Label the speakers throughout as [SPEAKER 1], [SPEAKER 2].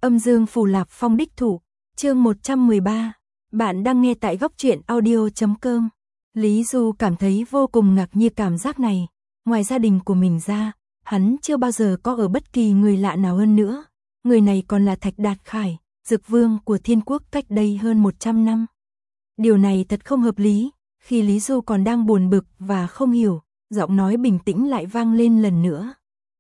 [SPEAKER 1] Âm Dương Phù Lạp Phong đích thủ, chương 113. Bạn đang nghe tại góc truyện audio.com. Lý Du cảm thấy vô cùng ngạc nhiên cảm giác này. Ngoài gia đình của mình ra, hắn chưa bao giờ có ở bất kỳ người lạ nào hơn nữa. Người này còn là Thạch Đạt Khải, Dực Vương của Thiên Quốc cách đây hơn 100 năm. Điều này thật không hợp lý. Khi Lý Du còn đang buồn bực và không hiểu, giọng nói bình tĩnh lại vang lên lần nữa.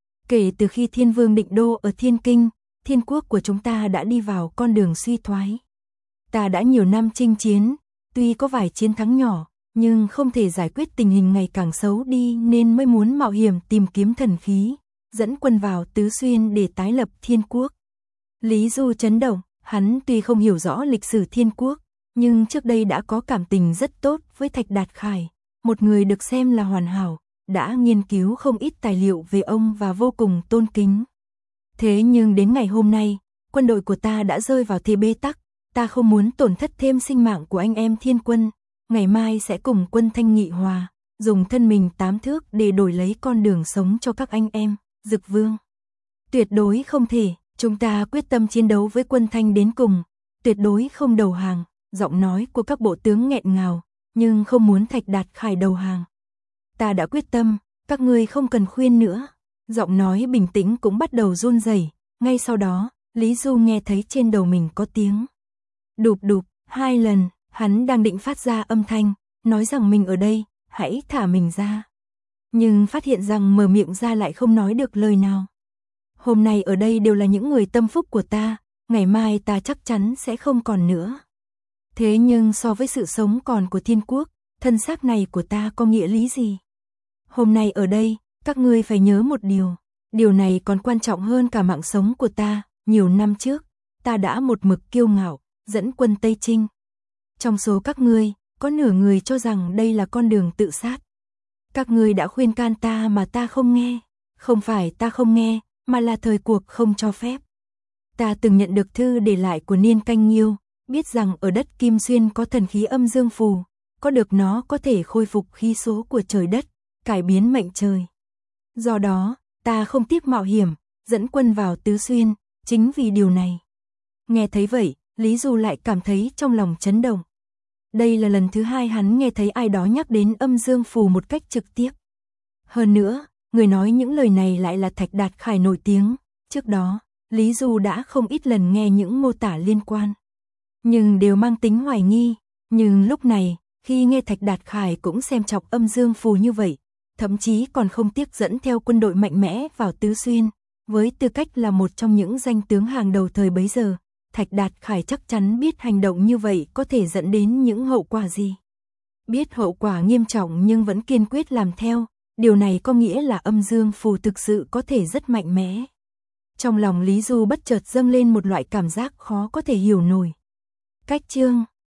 [SPEAKER 1] Kể từ khi Thiên Vương định đô ở Thiên Kinh, Thiên Quốc của chúng ta đã đi vào con đường suy thoái. Ta đã nhiều năm chinh chiến, tuy có vài chiến thắng nhỏ, nhưng không thể giải quyết tình hình ngày càng xấu đi nên mới muốn mạo hiểm tìm kiếm thần khí, dẫn quân vào Tứ Xuyên để tái lập Thiên Quốc. Lý Du chấn động, hắn tuy không hiểu rõ lịch sử Thiên Quốc, nhưng trước đây đã có cảm tình rất tốt với Thạch Đạt Khải, một người được xem là hoàn hảo, đã nghiên cứu không ít tài liệu về ông và vô cùng tôn kính. Thế nhưng đến ngày hôm nay, quân đội của ta đã rơi vào thế bế tắc, ta không muốn tổn thất thêm sinh mạng của anh em Thiên Quân, ngày mai sẽ cùng quân Thanh nghị hòa, dùng thân mình 8 thước để đổi lấy con đường sống cho các anh em, Dực Vương. Tuyệt đối không thể, chúng ta quyết tâm chiến đấu với quân Thanh đến cùng, tuyệt đối không đầu hàng, giọng nói của các bộ tướng nghẹn ngào, nhưng không muốn Thạch Đạt Khải đầu hàng. Ta đã quyết tâm, các ngươi không cần khuyên nữa. Giọng nói bình tĩnh cũng bắt đầu run rẩy. Ngay sau đó, Lý Du nghe thấy trên đầu mình có tiếng đụp đụp 2 lần, hắn đang định phát ra âm thanh, nói rằng mình ở đây, hãy thả mình ra. Nhưng phát hiện rằng mở miệng ra lại không nói được lời nào. Hôm nay ở đây đều là những người tâm phúc của ta, ngày mai ta chắc chắn sẽ không còn nữa. Thế nhưng so với sự sống còn của Thiên Quốc, thân xác này của ta có nghĩa lý gì? Hôm nay ở đây, các ngươi phải nhớ một điều này còn quan trọng hơn cả mạng sống của ta. Nhiều năm trước, ta đã một mực kiêu ngạo, dẫn quân Tây Trinh. Trong số các ngươi, có nửa người cho rằng đây là con đường tự sát. Các ngươi đã khuyên can ta mà ta không nghe. Không phải ta không nghe, mà là thời cuộc không cho phép. Ta từng nhận được thư để lại của Niên Canh Nghiêu, biết rằng ở đất Kim Xuyên có thần khí âm dương phù, có được nó có thể khôi phục khí số của trời đất, cải biến mệnh trời. Do đó, ta không tiếc mạo hiểm, dẫn quân vào Tứ Xuyên, chính vì điều này. Nghe thấy vậy, Lý Du lại cảm thấy trong lòng chấn động. Đây là lần thứ 2 hắn nghe thấy ai đó nhắc đến âm dương phù một cách trực tiếp. Hơn nữa, người nói những lời này lại là Thạch Đạt Khải nổi tiếng. Trước đó, Lý Du đã không ít lần nghe những mô tả liên quan, nhưng đều mang tính hoài nghi. Nhưng lúc này, khi nghe Thạch Đạt Khải cũng xem trọng âm dương phù như vậy, thậm chí còn không tiếc dẫn theo quân đội mạnh mẽ vào Tứ Xuyên, với tư cách là một trong những danh tướng hàng đầu thời bấy giờ, Thạch Đạt Khải chắc chắn biết hành động như vậy có thể dẫn đến những hậu quả gì. Biết hậu quả nghiêm trọng nhưng vẫn kiên quyết làm theo, điều này có nghĩa là âm dương phù thực sự có thể rất mạnh mẽ. Trong lòng Lý Du bất chợt dâng lên một loại cảm giác khó có thể hiểu nổi. Cách chương